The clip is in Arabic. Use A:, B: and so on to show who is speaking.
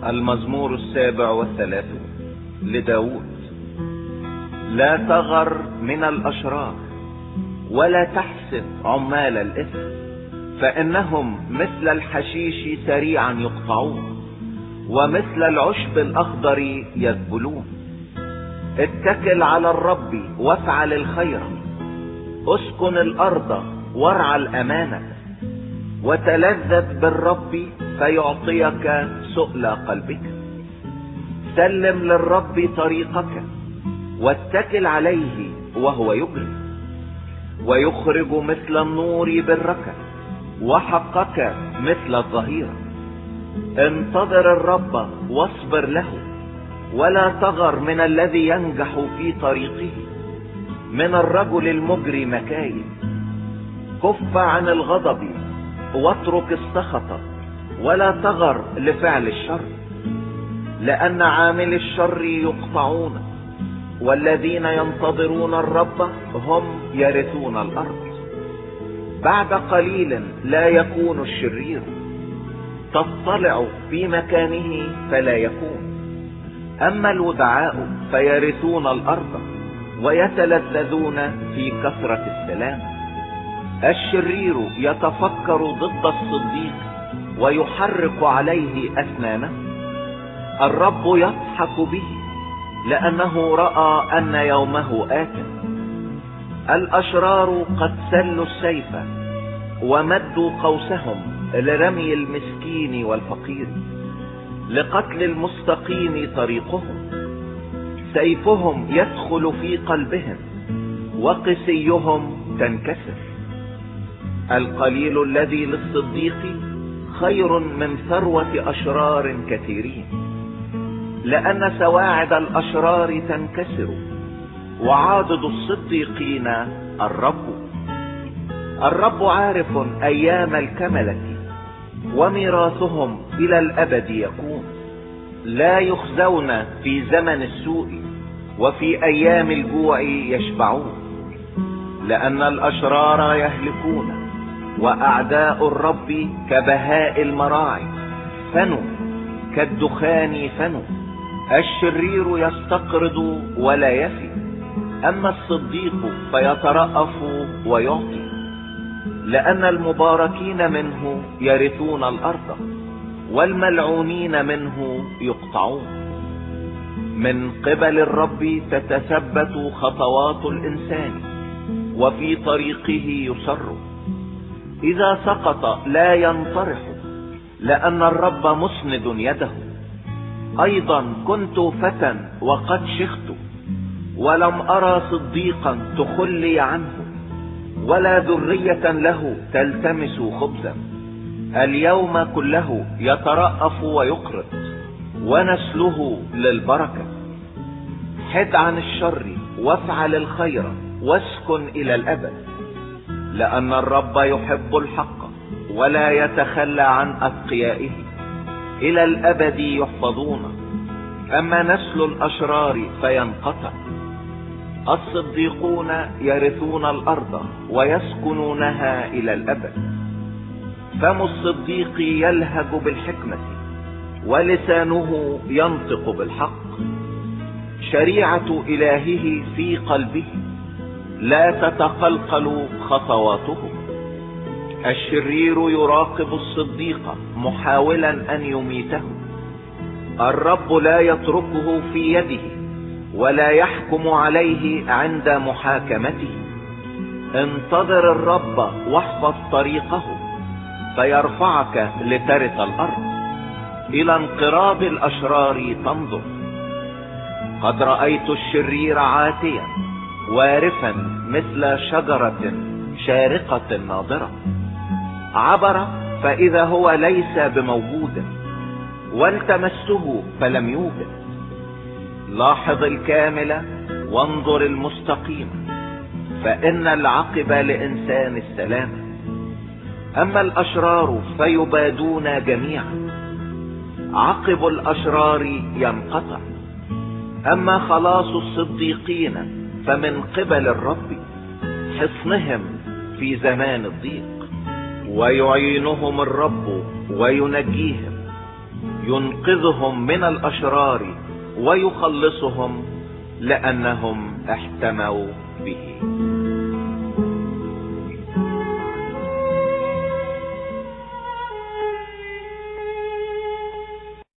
A: المزمور 37 لداود. لا تغر من الأشرار ولا تحسد عمال الإثم، فإنهم مثل الحشيش سريعا يقطعون ومثل العشب الأخضر يذبلون. اتكل على الرب وافعل الخير، اسكن الأرض وارعى الأمانة، وتلذذ بالرب فيعطيك سؤل قلبك. سلم للرب طريقك واتكل عليه وهو يجري، ويخرج مثل النور برك وحقك مثل الظهيرة. انتظر الرب واصبر له، ولا تغر من الذي ينجح في طريقه، من الرجل المجري مكايد. كف عن الغضب واترك السخط، ولا تغر لفعل الشر، لأن عامل الشر يقطعون، والذين ينتظرون الرب هم يرثون الأرض. بعد قليل لا يكون الشرير، تطلع في مكانه فلا يكون. أما الودعاء فيرثون الأرض ويتلذذون في كثرة السلام. الشرير يتفكر ضد الصديق ويحرك عليه أسنانه. الرب يضحك به لأنه رأى أن يومه آت. الأشرار قد سلوا السيف ومدوا قوسهم لرمي المسكين والفقير، لقتل المستقيم طريقهم. سيفهم يدخل في قلبهم وقسيهم تنكسر. القليل الذي للصديق خير من ثروة أشرار كثيرين، لأن سواعد الأشرار تنكسر، وعاضد الصديقين الرب. الرب عارف أيام الكملة، وميراثهم إلى الأبد يكون. لا يخزون في زمن السوء، وفي أيام الجوع يشبعون. لأن الأشرار يهلكون، وأعداء الرب كبهاء المراعي فنوا، كالدخان فنوا. الشرير يستقرض ولا يفي، أما الصديق فيترأف ويعطي. لأن المباركين منه يرثون الأرض، والملعونين منه يقطعون. من قبل الرب تتثبت خطوات الإنسان، وفي طريقه يسر. إذا سقط لا ينطرح، لأن الرب مسند يده. أيضا كنت فتى وقد شخت، ولم أرى صديقا تخلي عنه، ولا ذرية له تلتمس خبزا. اليوم كله يترأف ويقرض، ونسله للبركة. حد عن الشر وافعل الخير، واسكن إلى الأبد. لأن الرب يحب الحق ولا يتخلى عن أتقيائه، إلى الأبد يحفظون. أما نسل الأشرار فينقطع. الصديقون يرثون الأرض ويسكنونها إلى الأبد. فم الصديق يلهج بالحكمة، ولسانه ينطق بالحق. شريعة إلهه في قلبه، لا تتقلقل خطواته. الشرير يراقب الصديق محاولا أن يميته. الرب لا يتركه في يده، ولا يحكم عليه عند محاكمته. انتظر الرب واحفظ طريقه، فيرفعك لترث الأرض. إلى انقراض الأشرار تنظر. قد رأيت الشرير عاتيا وارفا مثل شجرة شارقة ناضرة. عبر فإذا هو ليس بموجود، والتمسه فلم يوجد. لاحظ الكامل وانظر المستقيم، فإن العقب لإنسان السلام. أما الأشرار فيبادون جميعا، عقب الأشرار ينقطع. أما خلاص الصديقين فمن قبل الرب، حصنهم في زمان الضيق. ويعينهم الرب وينجيهم، ينقذهم من الاشرار ويخلصهم لانهم احتموا به.